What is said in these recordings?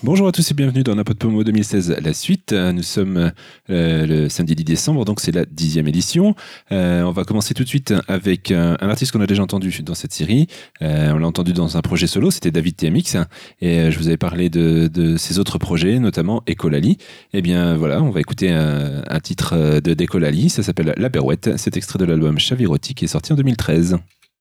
Bonjour à tous et bienvenue dans N'importe Pomo 2016, la suite. Nous sommes le samedi 10 décembre, donc c'est la 10e édition. On va commencer tout de suite avec un artiste qu'on a déjà entendu dans cette série. On l'a entendu dans un projet solo, c'était David TMX. Et je vous avais parlé de ses autres projets, notamment Ecolali. Et bien voilà, on va écouter un titre d'Ecolali, ça s'appelle La Berouette. C'est extrait de l'album Chavirotti qui est sorti en 2013.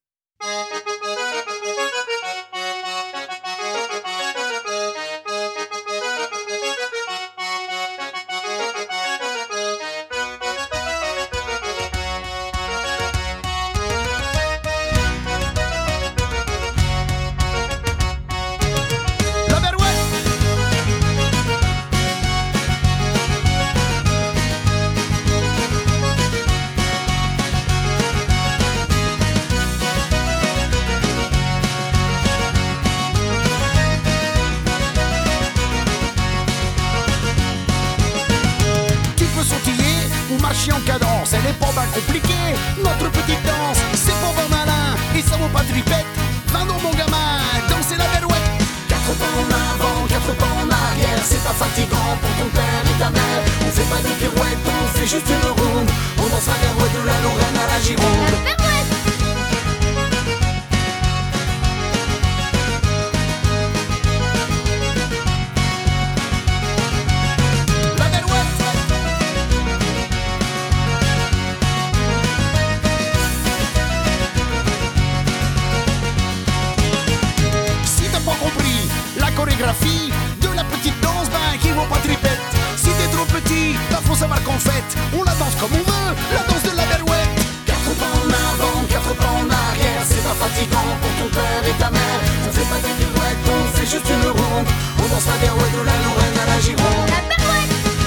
En cadence, elle est pas mal compliquée. Notre petite danse, c'est pour vos malins et ça vaut pas de ripette. 20 ans mon gamin, danser la berouette. 4 pas en avant, 4 pas en arrière. C'est pas fatigant pour ton père et ta mère. On fait pas de pirouette, on fait juste une ronde. On danse la berouette de la Lorraine à la Gironde. Chorégraphie de la petite danse, qui vaut pas tripette. Si t'es trop petit, faut savoir qu'en fait, on la danse comme on veut, la danse de la berouette. 4 pas en avant, 4 pas en arrière. C'est pas fatigant pour ton père et ta mère. On fait pas des pirouettes, on fait juste une ronde. On danse la berouette de la Lorraine à la Gironde. La berouette.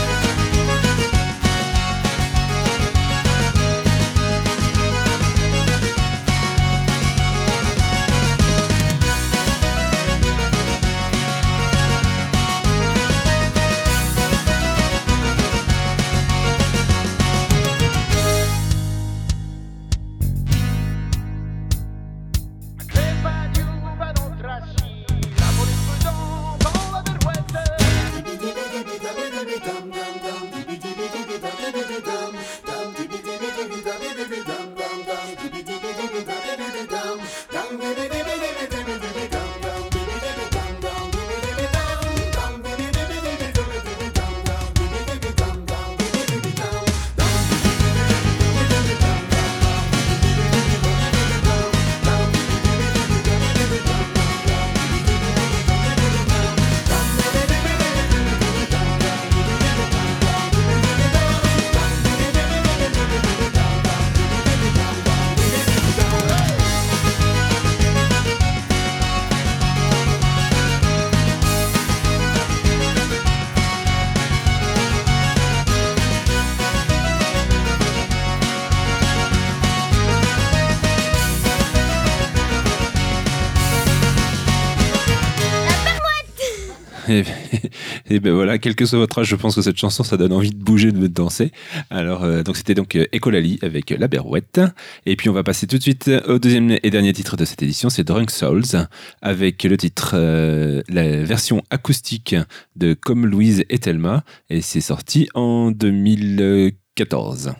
Et ben voilà, quel que soit votre âge, je pense que cette chanson, ça donne envie de bouger, de danser. Alors, donc c'était donc Ecolali avec La Berouette. Et puis on va passer tout de suite au deuxième et dernier titre de cette édition, c'est Drunk Souls, avec le titre, la version acoustique de Comme Louise et Thelma. Et c'est sorti en 2014.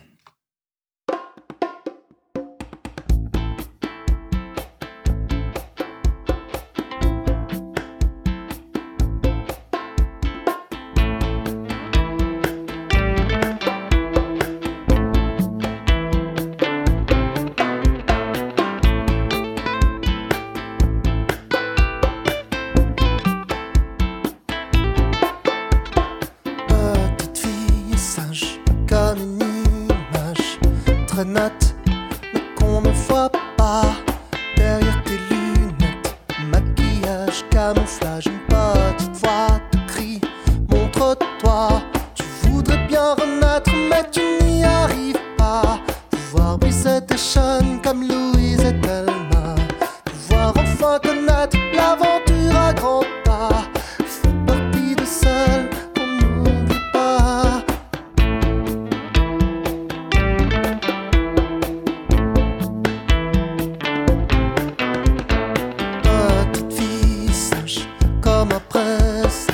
Note, mais qu'on ne voit pas derrière tes lunettes. Maquillage, camouflage, une petite voix te crie, montre-toi. Tu voudrais bien renaître, mais tu n'y arrives pas. Pouvoir briser tes chaînes comme Louise et Thelma. Pouvoir enfin connaître l'aventure à grands pas. Fais partie de celles qu'on n'oublie pas. Petite fille sage comme un presse,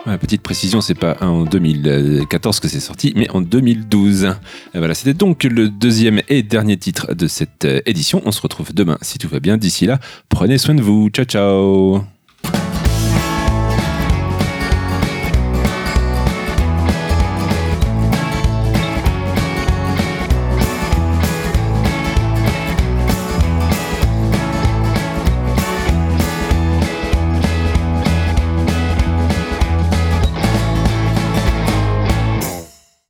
Ouais, petite précision, c'est pas en 2014 que c'est sorti, mais en 2012. Et voilà, c'était donc le deuxième et dernier titre de cette édition. On se retrouve demain si tout va bien. D'ici là, prenez soin de vous. Ciao, ciao.